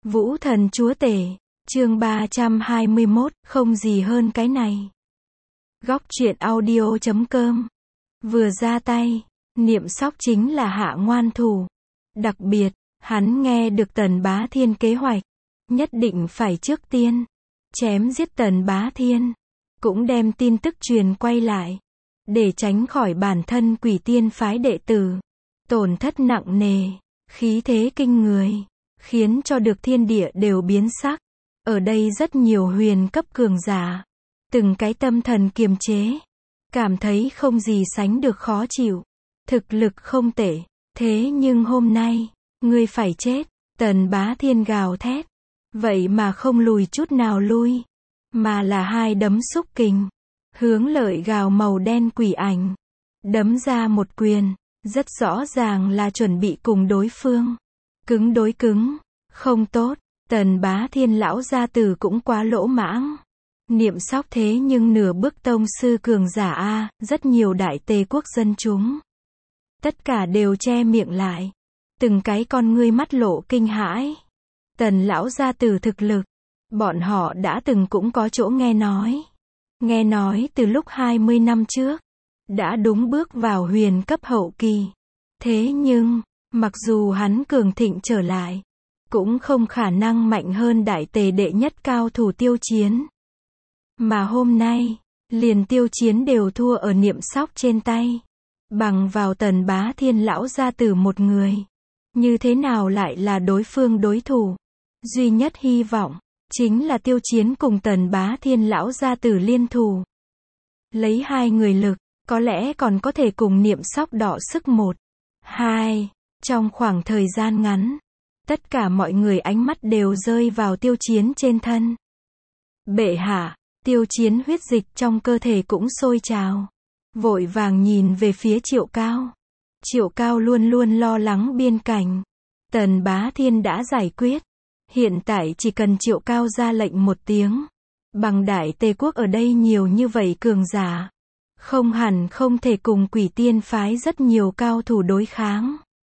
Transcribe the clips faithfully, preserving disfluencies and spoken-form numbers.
Vũ thần chúa tể, chương ba trăm hai mươi mốt, không gì hơn cái này. Góc truyện audio chấm com. Vừa ra tay, Niệm Sóc chính là hạ ngoan thủ. Đặc biệt, hắn nghe được Tần Bá Thiên kế hoạch, nhất định phải trước tiên chém giết Tần Bá Thiên, cũng đem tin tức truyền quay lại, để tránh khỏi bản thân Quỷ Tiên phái đệ tử tổn thất nặng nề, khí thế kinh người, khiến cho được thiên địa đều biến sắc. Ở đây rất nhiều huyền cấp cường giả, từng cái tâm thần kiềm chế, cảm thấy không gì sánh được khó chịu. Thực lực không tệ, thế nhưng hôm nay, ngươi phải chết. Tần Bá Thiên gào thét, vậy mà không lùi chút nào lui, mà là hai đấm xúc kình, hướng lợi gào màu đen quỷ ảnh, đấm ra một quyền, rất rõ ràng là chuẩn bị cùng đối phương cứng đối cứng. Không tốt, Tần Bá Thiên lão gia tử cũng quá lỗ mãng. Niệm Sóc thế nhưng nửa bước tông sư cường giả a, rất nhiều đại tề quốc dân chúng, tất cả đều che miệng lại, từng cái con ngươi mắt lộ kinh hãi. Tần lão gia tử thực lực, bọn họ đã từng cũng có chỗ nghe nói. Nghe nói từ lúc hai mươi năm trước, đã đúng bước vào huyền cấp hậu kỳ. Thế nhưng, mặc dù hắn cường thịnh trở lại, cũng không khả năng mạnh hơn đại tề đệ nhất cao thủ Tiêu Chiến. Mà hôm nay, liền Tiêu Chiến đều thua ở Niệm Sóc trên tay. Bằng vào Tần Bá Thiên lão gia tử một người, như thế nào lại là đối phương đối thủ? Duy nhất hy vọng, chính là Tiêu Chiến cùng Tần Bá Thiên lão gia tử liên thủ. Lấy hai người lực, có lẽ còn có thể cùng Niệm Sóc đọ sức một, hai. Trong khoảng thời gian ngắn, tất cả mọi người ánh mắt đều rơi vào Tiêu Chiến trên thân. Bệ hạ, Tiêu Chiến huyết dịch trong cơ thể cũng sôi trào, vội vàng nhìn về phía Triệu Cao. Triệu Cao luôn luôn lo lắng biên cảnh, Tần Bá Thiên đã giải quyết, hiện tại chỉ cần Triệu Cao ra lệnh một tiếng, bằng đại tề quốc ở đây nhiều như vậy cường giả, không hẳn không thể cùng Quỷ Tiên phái rất nhiều cao thủ đối kháng,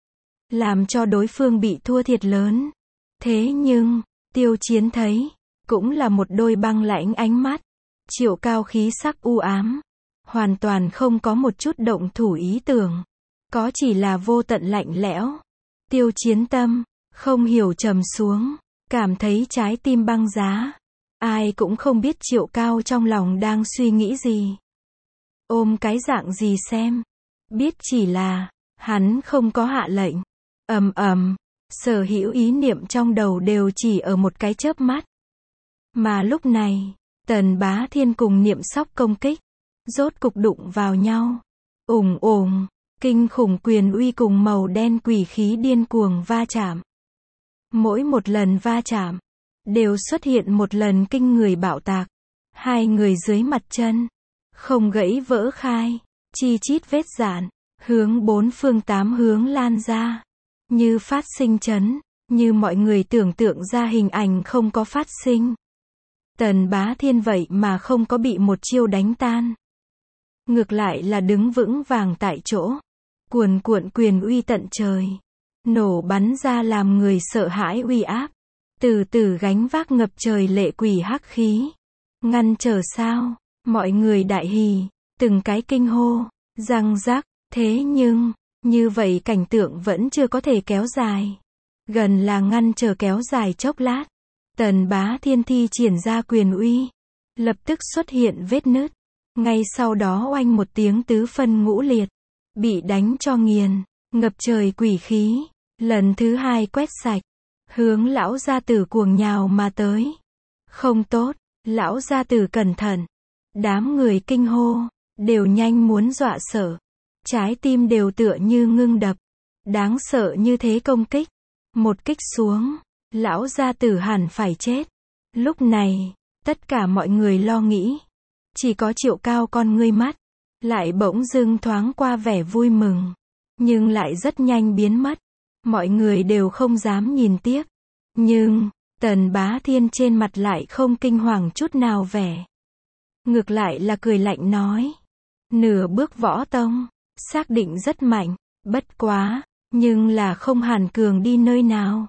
làm cho đối phương bị thua thiệt lớn. Thế nhưng, Tiêu Chiến thấy, cũng là một đôi băng lãnh ánh mắt. Triệu Cao khí sắc u ám, hoàn toàn không có một chút động thủ ý tưởng, có chỉ là vô tận lạnh lẽo. Tiêu Chiến tâm, không hiểu trầm xuống, cảm thấy trái tim băng giá. Ai cũng không biết Triệu Cao trong lòng đang suy nghĩ gì, ôm cái dạng gì xem. Biết chỉ là, hắn không có hạ lệnh. Ầm ầm, sở hữu ý niệm trong đầu đều chỉ ở một cái chớp mắt. Mà lúc này, Tần Bá Thiên cùng Niệm Sóc công kích, rốt cục đụng vào nhau. Ùng ùng, kinh khủng quyền uy cùng màu đen quỷ khí điên cuồng va chạm. Mỗi một lần va chạm, đều xuất hiện một lần kinh người bạo tạc. Hai người dưới mặt chân, không gãy vỡ khai, chi chít vết rạn, hướng bốn phương tám hướng lan ra. Như phát sinh chấn, như mọi người tưởng tượng ra hình ảnh không có phát sinh. Tần Bá Thiên vậy mà không có bị một chiêu đánh tan. Ngược lại là đứng vững vàng tại chỗ. Cuồn cuộn quyền uy tận trời, nổ bắn ra làm người sợ hãi uy áp. Từ từ gánh vác ngập trời lệ quỷ hắc khí. Ngăn trở sao? Mọi người đại hỉ, từng cái kinh hô, răng rắc. Thế nhưng, như vậy cảnh tượng vẫn chưa có thể kéo dài. Gần là ngăn trở kéo dài chốc lát. Tần Bá Thiên thi triển ra quyền uy, lập tức xuất hiện vết nứt. Ngay sau đó oanh một tiếng tứ phân ngũ liệt, bị đánh cho nghiền, ngập trời quỷ khí, lần thứ hai quét sạch, hướng lão gia tử cuồng nhào mà tới. Không tốt, lão gia tử cẩn thận. Đám người kinh hô, đều nhanh muốn dọa sợ. Trái tim đều tựa như ngưng đập. Đáng sợ như thế công kích, một kích xuống, lão gia tử hẳn phải chết. Lúc này, tất cả mọi người lo nghĩ. Chỉ có Triệu Cao con ngươi mắt, lại bỗng dưng thoáng qua vẻ vui mừng, nhưng lại rất nhanh biến mất. Mọi người đều không dám nhìn tiếp. Nhưng, Tần Bá Thiên trên mặt lại không kinh hoàng chút nào vẻ. Ngược lại là cười lạnh nói. Nửa bước võ tông, xác định rất mạnh, bất quá, nhưng là không hẳn cường đi nơi nào.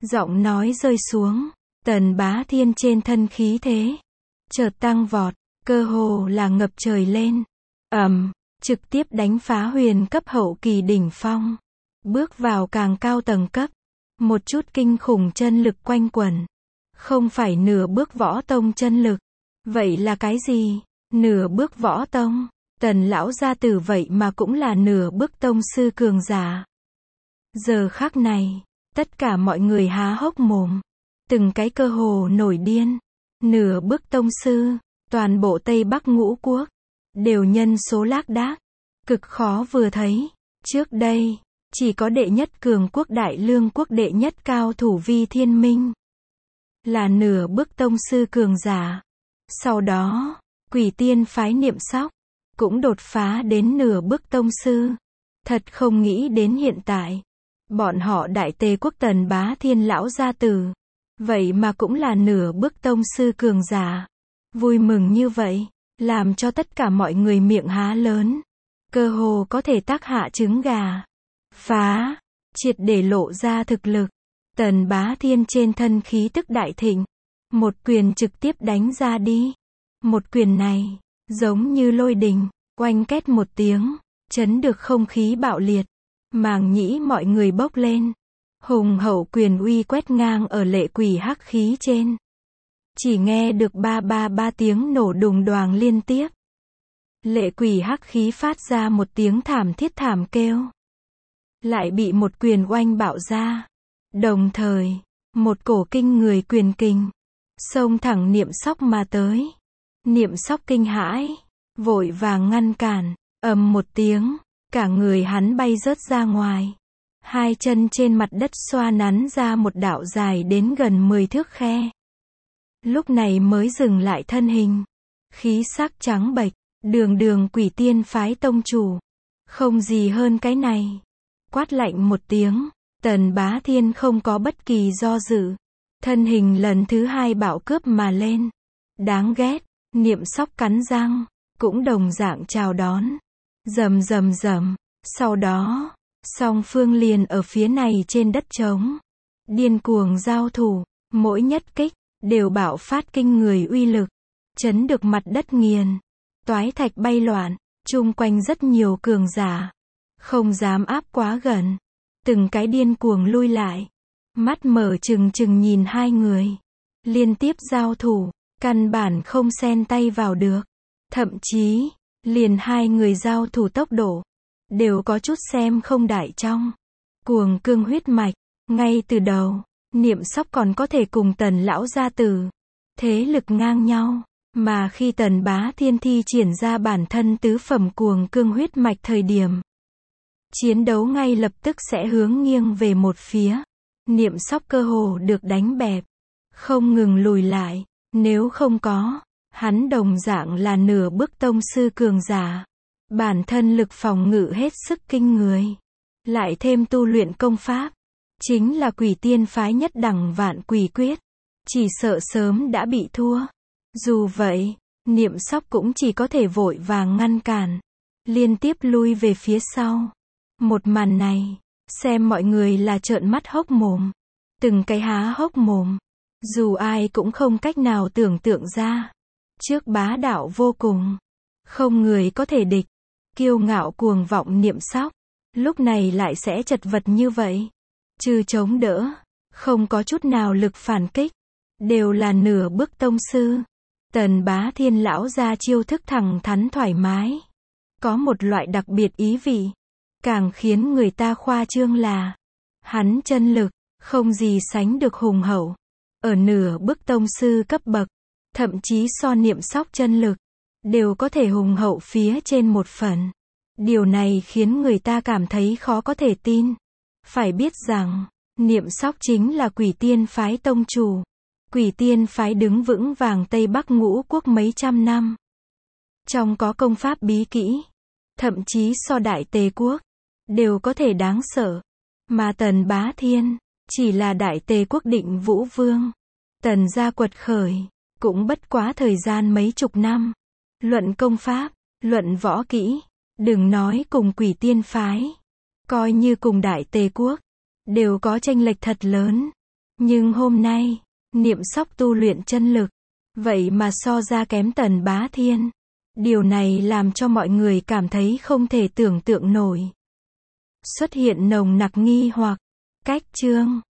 Giọng nói rơi xuống, Tần Bá Thiên trên thân khí thế chợt tăng vọt, cơ hồ là ngập trời lên. Ầm, trực tiếp đánh phá huyền cấp hậu kỳ đỉnh phong, bước vào càng cao tầng cấp. Một chút kinh khủng chân lực quanh quẩn. Không phải nửa bước võ tông chân lực. Vậy là cái gì? Nửa bước võ tông. Tần lão gia tử vậy mà cũng là nửa bước tông sư cường giả. Giờ khắc này, tất cả mọi người há hốc mồm. Từng cái cơ hồ nổi điên. Nửa bước tông sư, toàn bộ Tây Bắc ngũ quốc, đều nhân số lác đác. Cực khó vừa thấy. Trước đây, chỉ có đệ nhất cường quốc Đại Lương quốc đệ nhất cao thủ Vi Thiên Minh. Là nửa bước tông sư cường giả. Sau đó, Quỷ Tiên phái Niệm Sóc cũng đột phá đến nửa bước tông sư. Thật không nghĩ đến hiện tại, bọn họ Đại Tề quốc Tần Bá Thiên lão gia tử, vậy mà cũng là nửa bước tông sư cường giả. Vui mừng như vậy, làm cho tất cả mọi người miệng há lớn, cơ hồ có thể tác hạ trứng gà. Phá, triệt để lộ ra thực lực. Tần Bá Thiên trên thân khí tức đại thịnh, một quyền trực tiếp đánh ra đi. Một quyền này, giống như lôi đình, oanh két một tiếng, chấn được không khí bạo liệt. Màng nhĩ mọi người bốc lên. Hùng hậu quyền uy quét ngang ở lệ quỷ hắc khí trên. Chỉ nghe được ba ba ba tiếng nổ đùng đoàng liên tiếp. Lệ quỷ hắc khí phát ra một tiếng thảm thiết thảm kêu. Lại bị một quyền oanh bạo ra. Đồng thời, một cổ kinh người quyền kình xông thẳng Niệm Sóc mà tới. Niệm Sóc kinh hãi, vội vàng ngăn cản. Ầm một tiếng, cả người hắn bay rớt ra ngoài. Hai chân trên mặt đất xoa nắn ra một đạo dài đến gần mười thước khe. Lúc này mới dừng lại thân hình. Khí sắc trắng bệch, đường đường Quỷ Tiên phái tông chủ. Không gì hơn cái này. Quát lạnh một tiếng, Tần Bá Thiên không có bất kỳ do dự. Thân hình lần thứ hai bạo cướp mà lên. Đáng ghét, Niệm Sóc cắn răng, cũng đồng dạng chào đón. Rầm rầm rầm, sau đó, song phương liền ở phía này trên đất trống. Điên cuồng giao thủ, mỗi nhất kích, đều bạo phát kinh người uy lực. Chấn được mặt đất nghiền, toái thạch bay loạn, chung quanh rất nhiều cường giả. Không dám áp quá gần. Từng cái điên cuồng lui lại. Mắt mở trừng trừng nhìn hai người. Liên tiếp giao thủ, căn bản không xen tay vào được. Thậm chí, liền hai người giao thủ tốc độ, đều có chút xem không đại trong. Cuồng cương huyết mạch, ngay từ đầu, Niệm Sóc còn có thể cùng Tần lão gia tử. Thế lực ngang nhau. Mà khi Tần Bá Thiên thi triển ra bản thân tứ phẩm cuồng cương huyết mạch thời điểm, chiến đấu ngay lập tức sẽ hướng nghiêng về một phía. Niệm Sóc cơ hồ được đánh bẹp, không ngừng lùi lại. Nếu không có, hắn đồng dạng là nửa bước tông sư cường giả. Bản thân lực phòng ngự hết sức kinh người. Lại thêm tu luyện công pháp, chính là Quỷ Tiên phái nhất đẳng Vạn Quỷ Quyết. Chỉ sợ sớm đã bị thua. Dù vậy, Niệm Sóc cũng chỉ có thể vội vàng ngăn cản, liên tiếp lui về phía sau. Một màn này, xem mọi người là trợn mắt hốc mồm. Từng cái há hốc mồm. Dù ai cũng không cách nào tưởng tượng ra. Trước bá đạo vô cùng, không người có thể địch. Kiêu ngạo cuồng vọng Niệm Sóc, lúc này lại sẽ chật vật như vậy. Trừ chống đỡ, không có chút nào lực phản kích. Đều là nửa bước tông sư. Tần Bá Thiên lão ra chiêu thức thẳng thắn thoải mái. Có một loại đặc biệt ý vị. Càng khiến người ta khoa trương là, hắn chân lực, không gì sánh được hùng hậu. Ở nửa bước tông sư cấp bậc, thậm chí so Niệm Sóc chân lực, đều có thể hùng hậu phía trên một phần. Điều này khiến người ta cảm thấy khó có thể tin. Phải biết rằng, Niệm Sóc chính là Quỷ Tiên phái tông chủ. Quỷ Tiên phái đứng vững vàng Tây Bắc ngũ quốc mấy trăm năm. Trong có công pháp bí kỹ, thậm chí so Đại Tề quốc, đều có thể đáng sợ. Mà Tần Bá Thiên, chỉ là Đại Tề quốc định Vũ Vương. Tần gia quật khởi, cũng bất quá thời gian mấy chục năm. Luận công pháp, luận võ kỹ, đừng nói cùng Quỷ Tiên phái. Coi như cùng Đại Tề quốc, đều có chênh lệch thật lớn. Nhưng hôm nay, Niệm Sóc tu luyện chân lực, vậy mà so ra kém Tần Bá Thiên. Điều này làm cho mọi người cảm thấy không thể tưởng tượng nổi. Xuất hiện nồng nặc nghi hoặc. Cách chương